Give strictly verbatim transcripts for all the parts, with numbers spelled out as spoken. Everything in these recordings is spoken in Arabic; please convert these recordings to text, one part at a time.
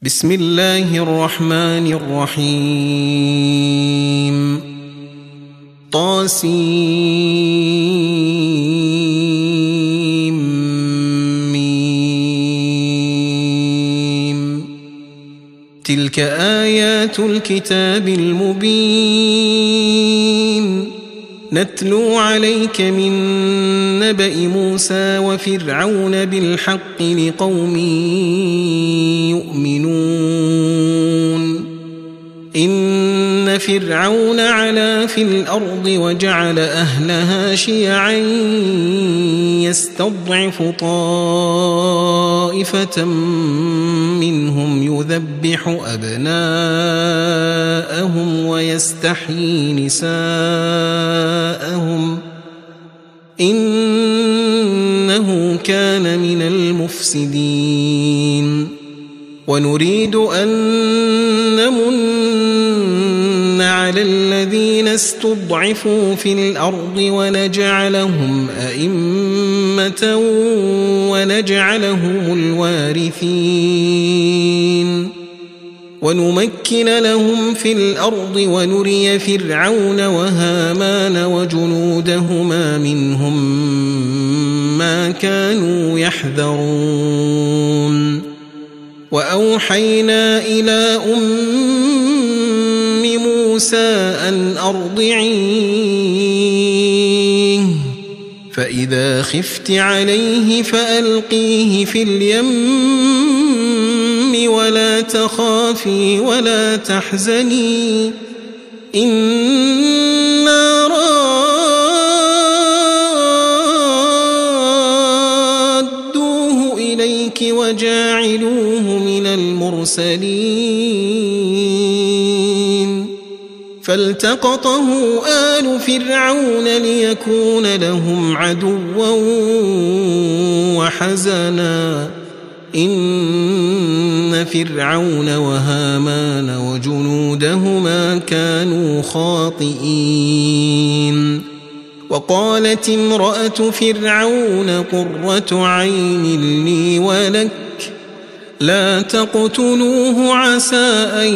بسم الله الرحمن الرحيم طاسيم ميم تلك آيات الكتاب المبين نتلو عليك من نبأ موسى وفرعون بالحق لقوم يؤمنون إن فرعون علا في الأرض وجعل أهلها شيعا يستضعف طائفة منهم يذبح أبناءهم ويستحيي نساءهم إنه كان من المفسدين ونريد أن نمن على الذين استضعفوا في الأرض ونجعلهم أئمة ونجعلهم الوارثين ونمكن لهم في الأرض ونري فرعون وهامان وجنودهما منهم ما كانوا يحذرون وأوحينا إلى أم موسى أن أرضعيه فإذا خفت عليه فألقيه في اليم ولا تخافي ولا تحزني إنا رادوه إليك وجاعلوه من المرسلين فالتقطه آل فرعون ليكون لهم عدوا وحزنا إن فرعون وهامان وجنودهما كانوا خاطئين وقالت امرأة فرعون قرة عين لي ولك لا تقتلوه عسى أن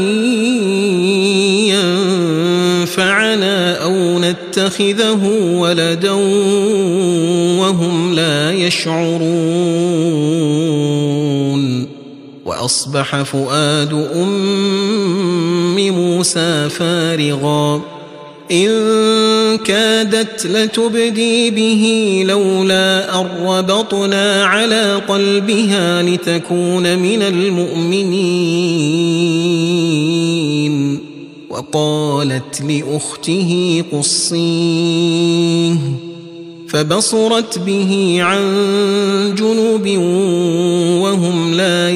ينفعنا أو نتخذه ولدا وهم لا يشعرون وأصبح فؤاد أم موسى فارغا إن كادت لتبدي به لولا أن ربطنا على قلبها لتكون من المؤمنين وقالت لأخته قصيه فبصرت به عن جنوب وهم لا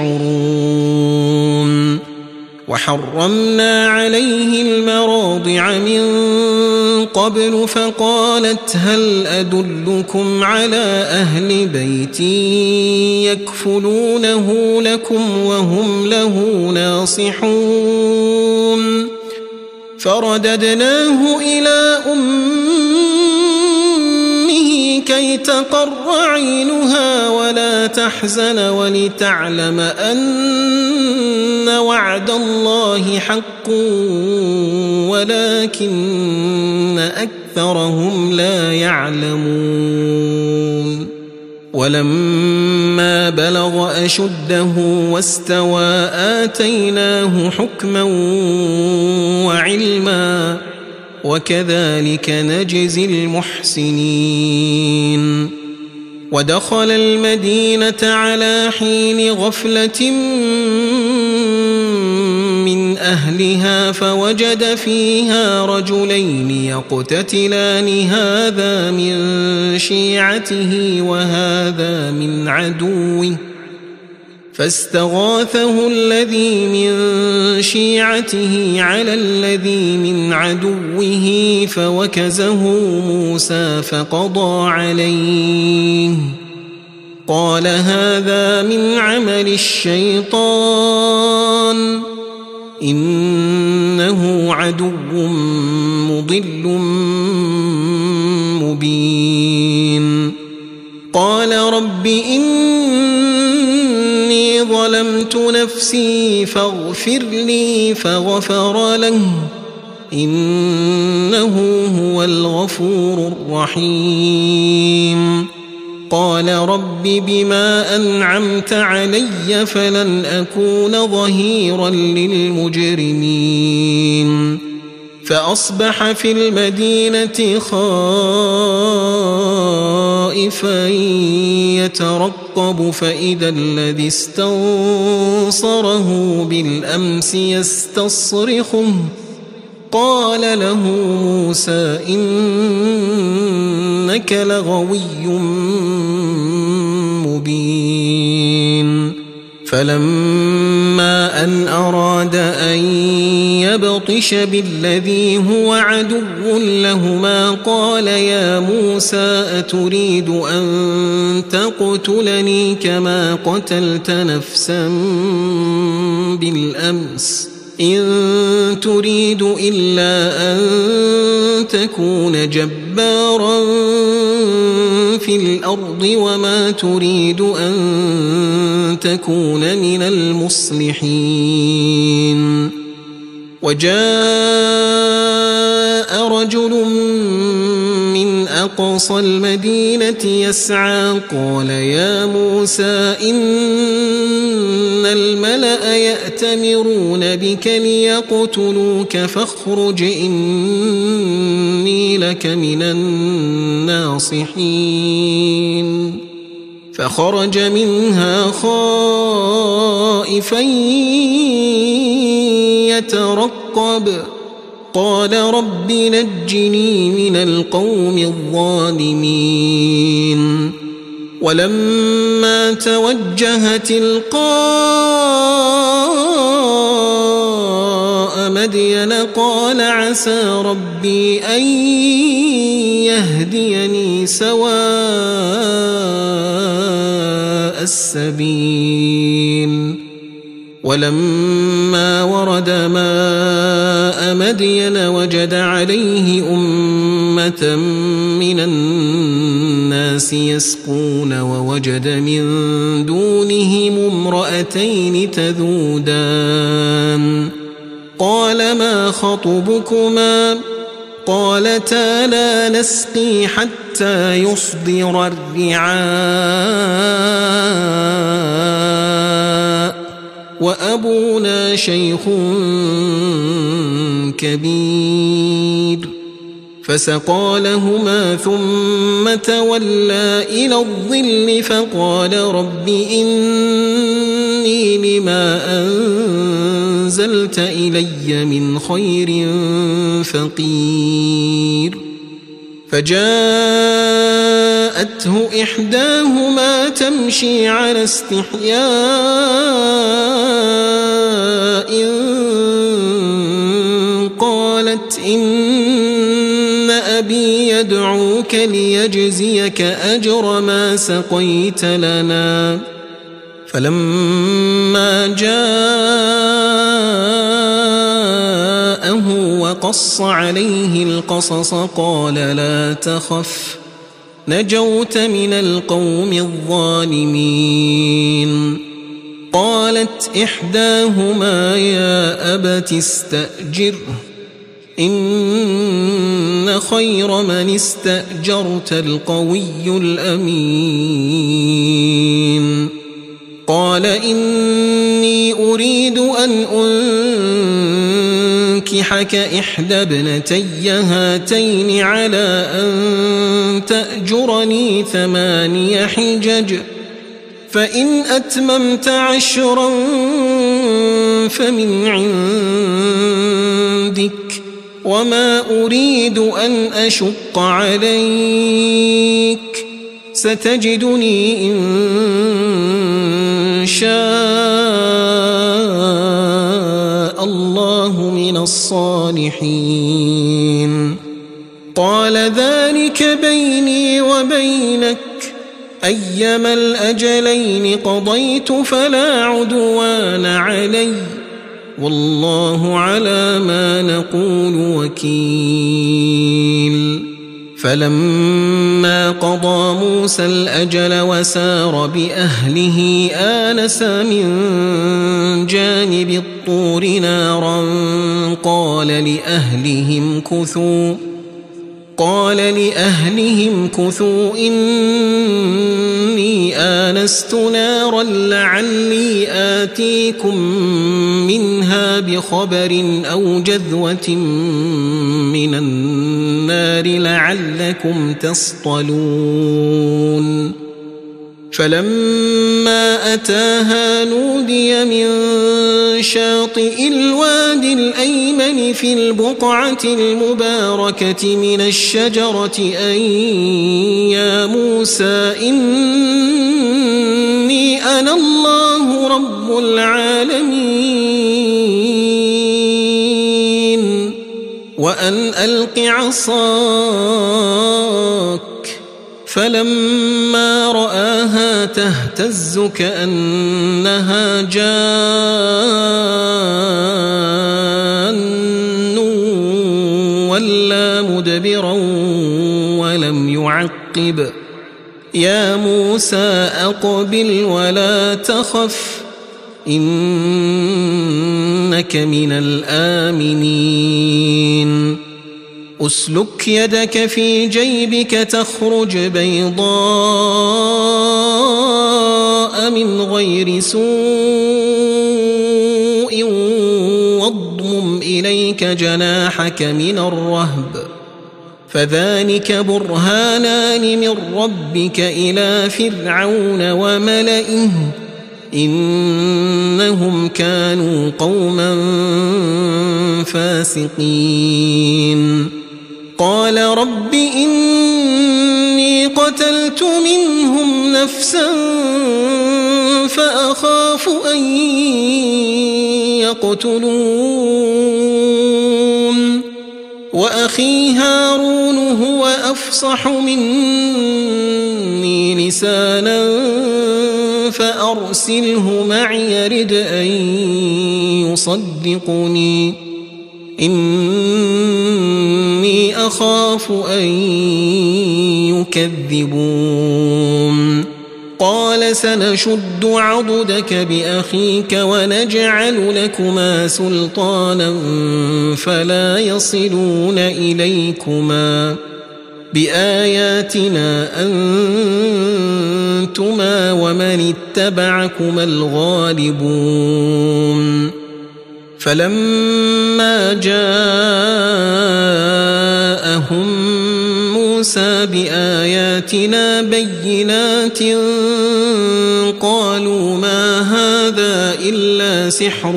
يشعرون وحرمنا عليه المراضع من قبل فقالت هل أدلكم على أهل بيت يكفلونه لكم وهم له ناصحون فرددناه إلى أمه كي تقر عينها ولا تحزن ولتعلم أن وعد الله حق ولكن أكثرهم لا يعلمون ولما بلغ أشده واستوى آتيناه حكما وعلما وكذلك نجزي المحسنين ودخل المدينة على حين غفلة من أهلها فوجد فيها رجلين يقتتلان هذا من شيعته وهذا من عدوه فاستغاثه الذي من شيعته على الذي من عدوه فوكزه موسى فقضى عليه قال هذا من عمل الشيطان إنه عدو مضل مبين قال رب إني إني ظلمت نفسي فاغفر لي فغفر له إنه هو الغفور الرحيم قال رب بما أنعمت علي فلن أكون ظهيرا للمجرمين فأصبح في المدينة خائفا يترقب فإذا الذي استنصره بالأمس يستصرخه قال له موسى إنك لغوي مبين فلما أن أراد أن يبطش بالذي هو عدو لهما قال يا موسى أتريد أن تقتلني كما قتلت نفسا بالأمس إن تريد إلا أن تكون جبارا في الأرض وما تريد أن تكون من المصلحين وجاء رجل من أقصى المدينة يسعى قال يا موسى إن الملأ يأتمرون بك ليقتلوك فاخرج إني لك من الناصحين فخرج منها خائفا يترقب قال رب نجني من القوم الظالمين ولما توجه تلقاء مدين قال عسى ربي أن يهديني سواء السبيل ولما ورد ماء مدين وجد عليه أمة من الناس يسقون ووجد من دونهم امرأتين تذودان قال ما خطبكما قالتا لا نسقي حتى يصدر الرعاء وأبونا شيخ كبير فسقى لهما ثم تولى إلى الظل فقال رب إني لما أنزلت إلي من خير فقير فجاءته إحداهما تمشي على استحياء قالت إن أبي يدعوك ليجزيك أجر ما سقيت لنا فلما جاءه وقص عليه القصص قال لا تخف نجوت من القوم الظالمين قالت إحداهما يا أبت استأجره إن خير من استأجرت القوي الأمين قال إني أريد أن أنكحك إحدى ابنتي هاتين على أن تأجرني ثماني حجج فإن أتممت عشرا فمن عندك وما أريد أن أشق عليك ستجدني إن شاء الله من الصالحين قال ذلك بيني وبينك أيما الأجلين قضيت فلا عدوان علي والله على ما نقول وكيل فلما قضى موسى الأجل وسار بأهله آنس من جانب الطور نارا قال لأهلهم كثوا قال لأهلهم كثوا إني آنست نارا لعلي آتيكم منها بخبر أو جذوة من النار لعلكم تصطلون فلما أتاها نودي من شاطئ الوادي الأيمن في البقعة المباركة من الشجرة أن يا موسى إني أنا الله رب العالمين وأن ألق عصاك فلما رآها تهتز كأنها جان ولا مدبرا ولم يعقب يا موسى أقبل ولا تخف إنك من الآمنين أسلك يدك في جيبك تخرج بيضاء من غير سوء واضمم إليك جناحك من الرهب فذلك برهانان من ربك إلى فرعون وملئه إنهم كانوا قوما فاسقين قال رب إني قتلت منهم نفسا فأخاف أن يقتلون وأخي هارون هو أفصح مني لسانا فأرسله معي يرد أن يصدقني إني أخاف أن يكذبون قال سنشد عضدك بأخيك ونجعل لكما سلطانا فلا يصلون إليكما بآياتنا أنتما ومن اتبعكما الغالبون فلما جاءهم موسى بآياتنا بينات قالوا ما هذا إلا سحر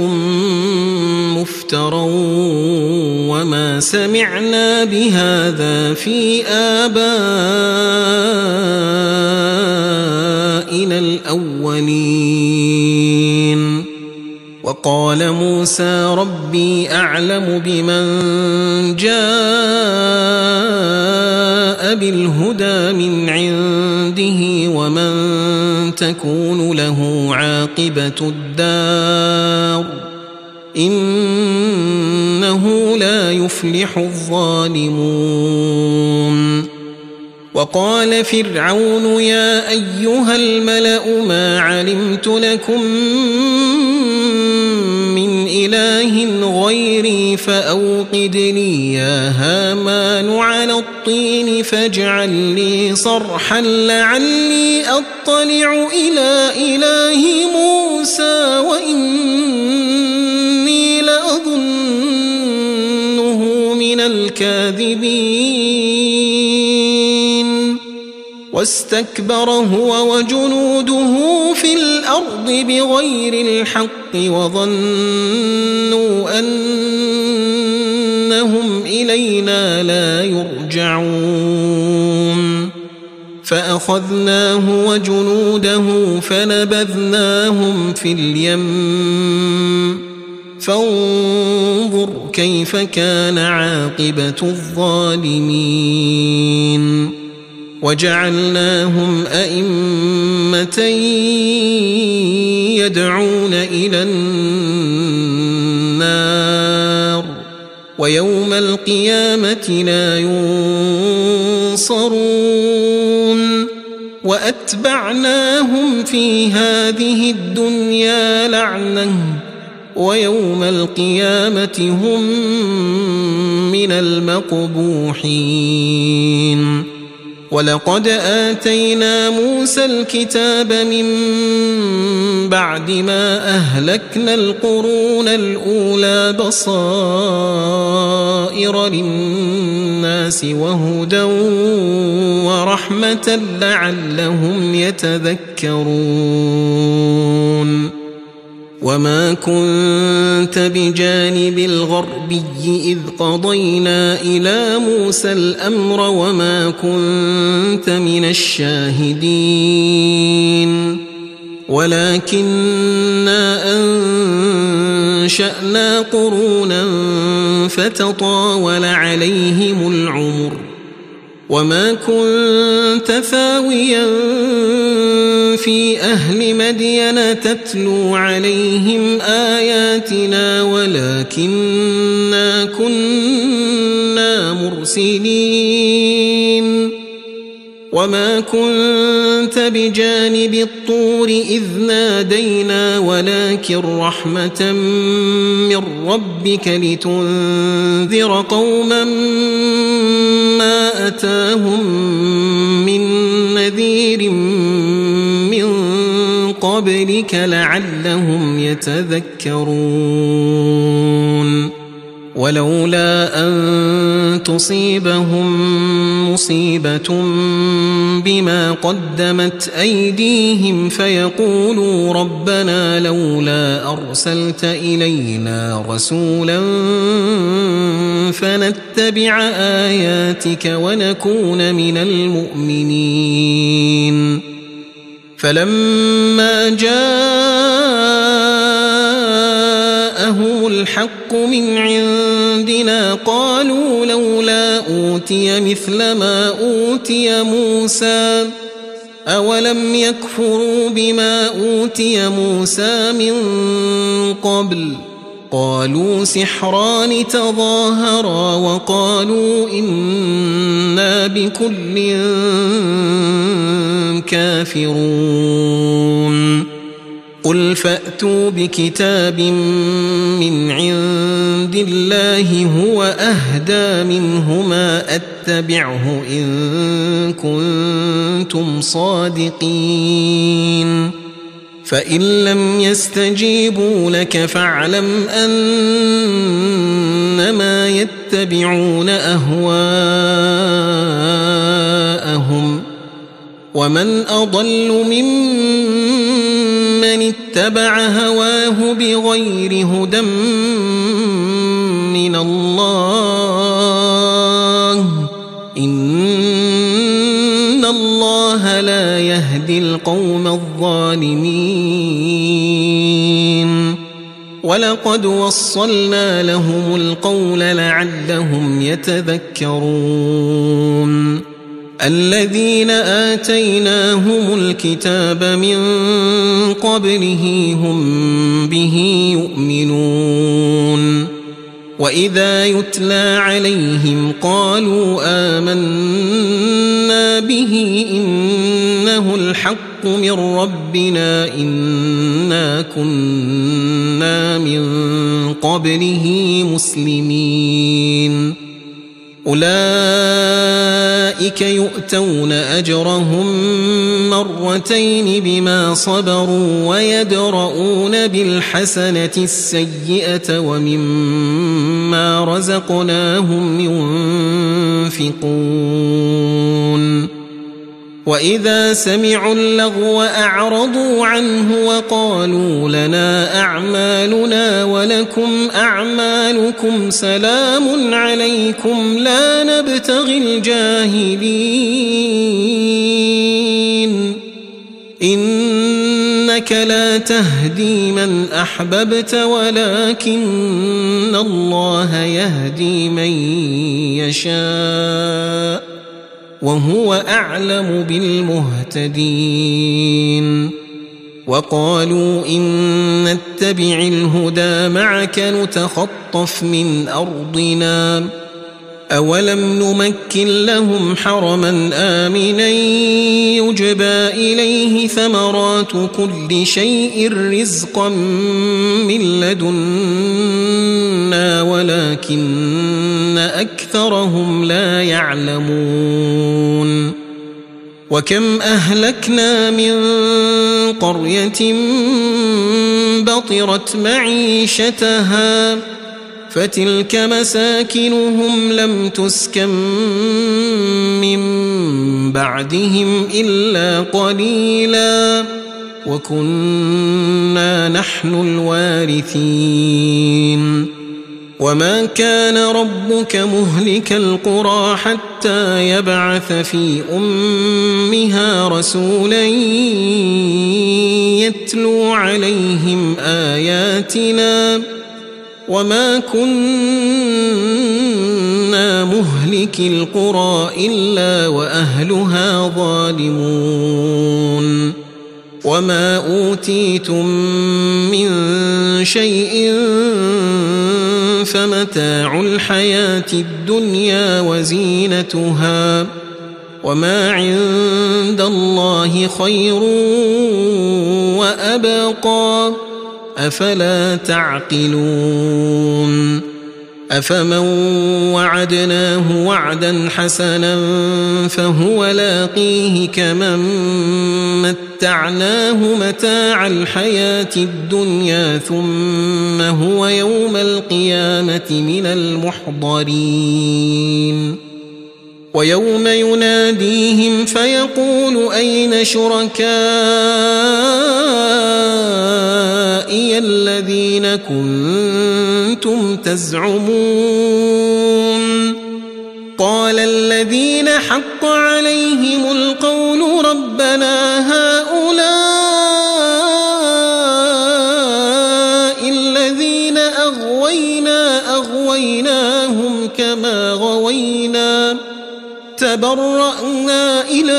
مفترى وما سمعنا بهذا في آبائنا الأولين وقال موسى ربي أعلم بمن جاء بالهدى من عنده ومن تكون له عاقبة الدار إنه لا يفلح الظالمون وقال فرعون يا أيها الملأ ما علمت لكم من إله غيري فأوقد لي يا هامان على الطين فاجعل لي صرحا لعلي أطلع إلى إله موسى وإني لأظنه من الكاذبين واستكبر هو وجنوده في الأرض بغير الحق وظنوا أنهم إلينا لا يرجعون فأخذناه وجنوده فنبذناهم في اليم فانظر كيف كان عاقبة الظالمين وجعلناهم أئمة يدعون إلى النار ويوم القيامة لا ينظرون ينصرون وأتبعناهم في هذه الدنيا لعنة ويوم القيامة هم من المقبوحين ولقد آتينا موسى الكتاب من بعد ما أهلكنا القرون الأولى بصائر للناس وهدى ورحمة لعلهم يتذكرون وما كنت بجانب الغربي إذ قضينا إلى موسى الأمر وما كنت من الشاهدين ولكننا أنشأنا قرونا فتطاول عليهم العمر وما كنت ثاويا في أهل مدين تتلو عليهم آياتنا ولكننا كنا مرسلين وما كنت بجانب الطور إذ نادينا ولكن رحمة من ربك لتنذر قوما ما أتاهم من نذير من قبلك لعلهم يتذكرون ولولا أن تصيبهم مصيبة بما قدمت أيديهم فيقولوا ربنا لولا أرسلت إلينا رسولا فنتبع آياتك ونكون من المؤمنين فلما جاءهم الحق من عندنا قالوا لولا أوتي مثل ما أوتي موسى أولم يكفروا بما أوتي موسى من قبل قالوا سحران تظاهرا وقالوا إنا بكل كافرون قل فأتوا بكتاب من عند الله هو أهدى منهما أتبعه إن كنتم صادقين فإن لم يستجيبوا لك فاعلم أنما يتبعون أهواءهم ومن أضل ممن اتبع هواه بغير هدى من الله إن الله لا يهدي القوم الظالمين ولقد وصلنا لهم القول لعلهم يتذكرون الذين آتيناهم الكتاب من قبله هم به يؤمنون وإذا يتلى عليهم قالوا آمنا به إنه الحق من ربنا إنا كنا من قبله مسلمين أولئك يؤتون أجرهم مرتين بما صبروا ويدرؤون بالحسنة السيئة ومما رزقناهم ينفقون وإذا سمعوا اللغو أعرضوا عنه وقالوا لنا أعمالنا ولكم أعمالكم سلام عليكم لا نبتغي الجاهلين إنك لا تهدي من أحببت ولكن الله يهدي من يشاء وهو أعلم بالمهتدين وقالوا إن نتبع الهدى معك نتخطف من أرضنا أولم نمكن لهم حرما آمنا يجبى إليه ثمرات كل شيء رزقا من لدنا ولكن أكثرهم لا يعلمون وكم أهلكنا من قرية بطرت معيشتها فتلك مساكنهم لم تسكن من بعدهم إلا قليلا وكنا نحن الوارثين وما كان ربك مهلك القرى حتى يبعث في أمها رسولا يتلو عليهم آياتنا وما كنا مهلك القرى إلا وأهلها ظالمون وما أوتيتم من شيء فمتاع الحياة الدنيا وزينتها وما عند الله خير وأبقى أفلا تعقلون أفمن وعدناه وعدا حسنا فهو لاقيه كمن متعناه متاع الحياة الدنيا ثم هو يوم القيامة من المحضرين ويوم يناديهم فيقول أين شركائي الذين كنتم تزعمون قال الذين حق عليهم القول ربنا هؤلاء الذين أغوينا أغويناهم كما غوينا تبرأنا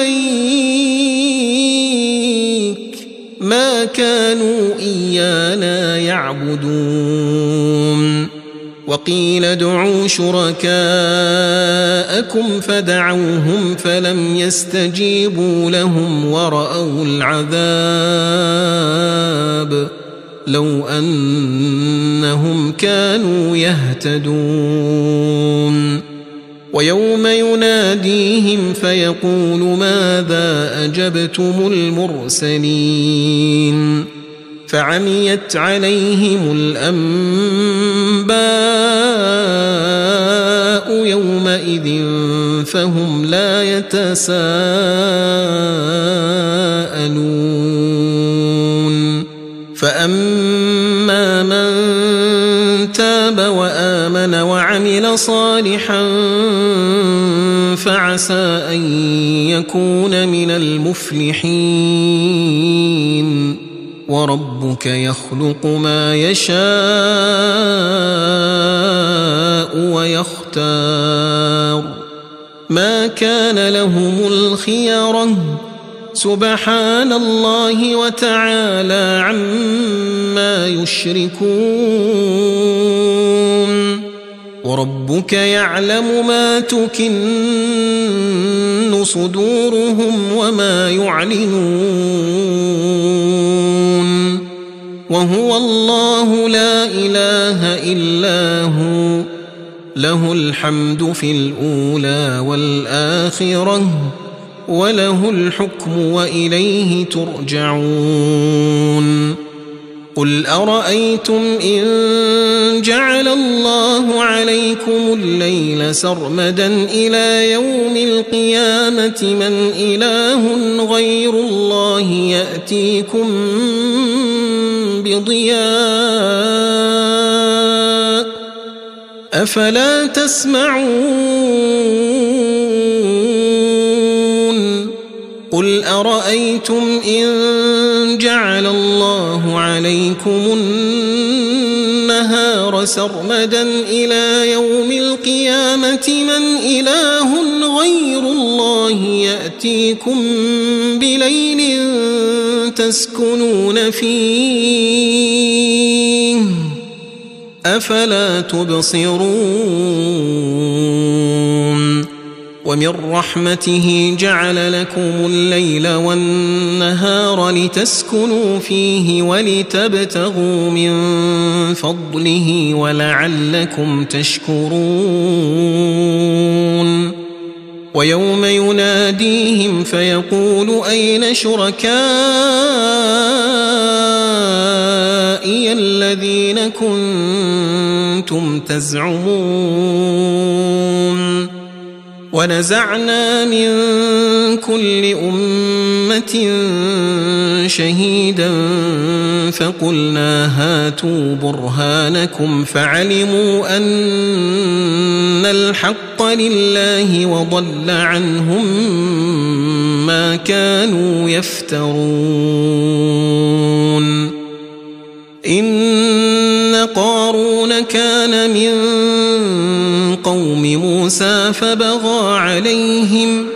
إليك ما كانوا إيانا يعبدون وقيل ادعوا شركاءكم فدعوهم فلم يستجيبوا لهم ورأوا العذاب لو أنهم كانوا يهتدون ويوم يناديهم فيقول ماذا أجبتم المرسلين فعميت عليهم الأنباء يومئذ فهم لا يتساءلون فأما من تاب وآمن وعمل صالحا فعسى أن يكون من المفلحين وربك يخلق ما يشاء ويختار ما كان لهم الخيرة سبحان الله وتعالى عما يشركون وربك يعلم ما تكن صدورهم وما يعلنون وهو الله لا إله إلا هو له الحمد في الأولى والآخرة وله الحكم وإليه ترجعون قل أرأيتم إن جعل الله عليكم الليل سرمدا إلى يوم القيامة من إله غير الله يأتيكم بضياء أفلا تسمعون قل أرأيتم إن جعل الله عليكم النهار سرمدا إلى يوم القيامة من إله غير الله يأتيكم بليل تسكنون فيه أفلا تبصرون ومن رحمته جعل لكم الليل والنهار لتسكنوا فيه ولتبتغوا من فضله ولعلكم تشكرون ويوم يناديهم فيقول أين شركائي الذين كنتم تزعمون ونزعنا من كل أمة شهيدا فقلنا هاتوا برهانكم فعلموا أن الحق لله وضل عنهم ما كانوا يفترون إن قارون كان من قوم موسى فبغى عليهم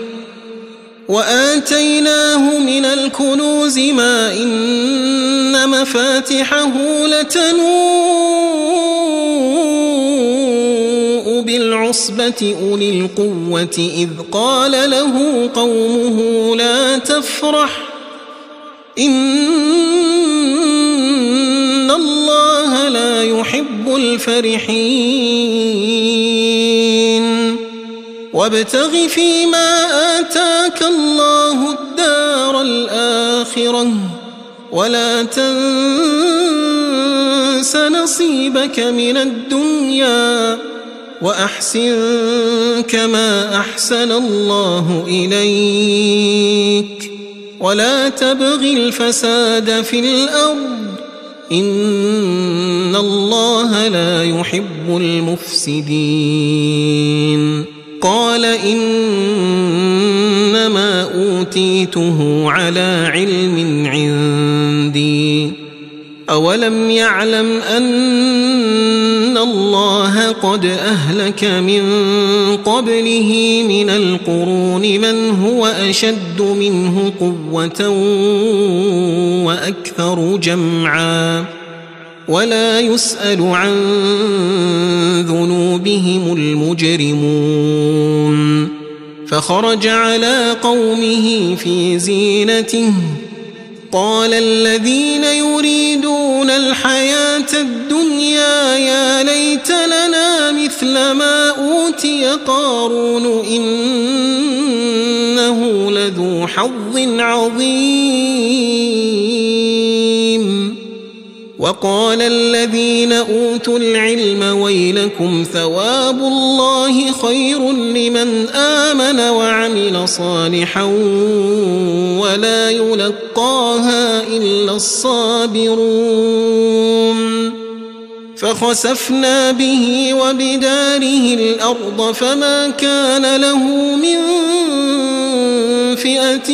وآتيناه من الكنوز ما إن مفاتحه لتنوء بالعصبة أولي القوة إذ قال له قومه لا تفرح إن الله لا يحب الفرحين وابتغ فيما آتاك الله الدار الآخرة ولا تنس نصيبك من الدنيا وأحسن كما أحسن الله إليك ولا تبغ الفساد في الأرض إن الله لا يحب المفسدين قال إنما أوتيته على علم عندي أولم يعلم أن الله قد أهلك من قبله من القرون من هو أشد منه قوة وأكثر جمعا ولا يسأل عن ذنوبهم المجرمون فخرج على قومه في زينته قال الذين يريدون الحياة الدنيا يا ليت لنا مثل ما أوتي قارون إنه لذو حظ عظيم وقال الذين أوتوا العلم ويلكم ثواب الله خير لمن آمن وعمل صالحا ولا يلقاها إلا الصابرون فخسفنا به وبداره الأرض فما كان له من فئة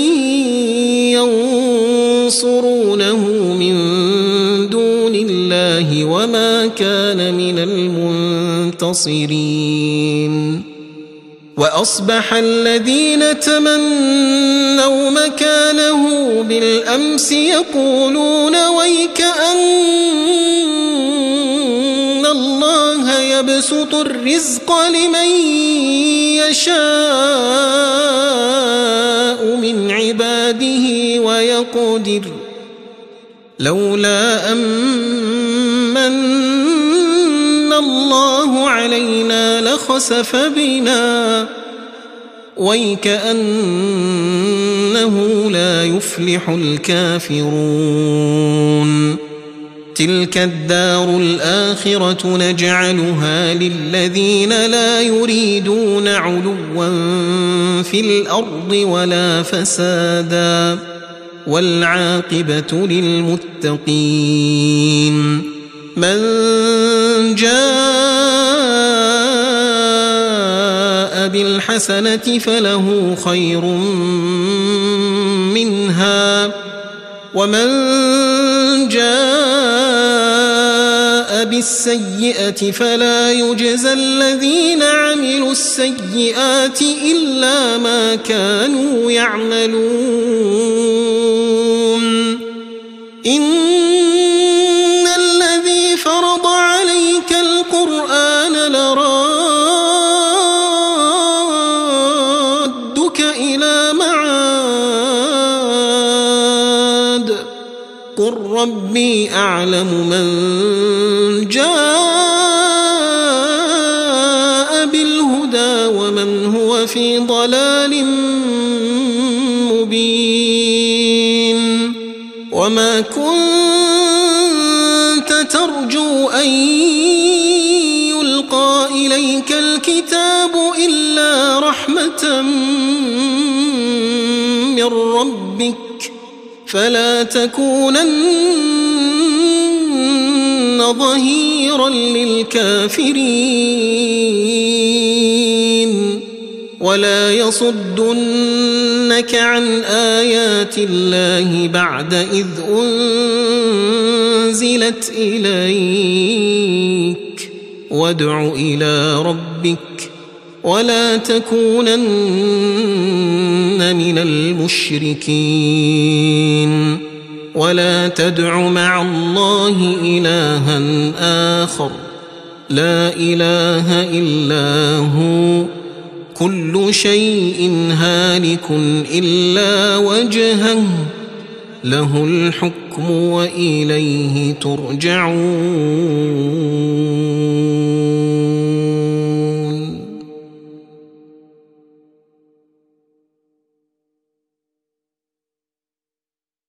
ينصرونه من دون الله وما كان من المنتصرين وأصبح الذين تمنوا مكانه بالأمس يقولون ويكأن الله يبسط الرزق لمن يشاء من عباده ويقدر لولا أمن الله علينا لخسف بنا ويكأنه لا يفلح الكافرون تلك الدار الآخرة نجعلها للذين لا يريدون علوا في الأرض ولا فسادا والعاقبة للمتقين من جاء بالحسنة فله خير منها ومن جاء بالسيئة فلا يجزى الذين عملوا السيئات إلا ما كانوا يعملون إن الذي فرض عليك لفي ضلال مبين وما كنت ترجو أن يلقى إليك الكتاب إلا رحمة من ربك فلا تكونن ظهيرا للكافرين ولا يصدنك عن آيات الله بعد إذ أنزلت إليك وادع إلى ربك ولا تكونن من المشركين ولا تدع مع الله إلها آخر لا إله إلا هو كل شيء هالك إلا وجهه له الحكم وإليه ترجعون.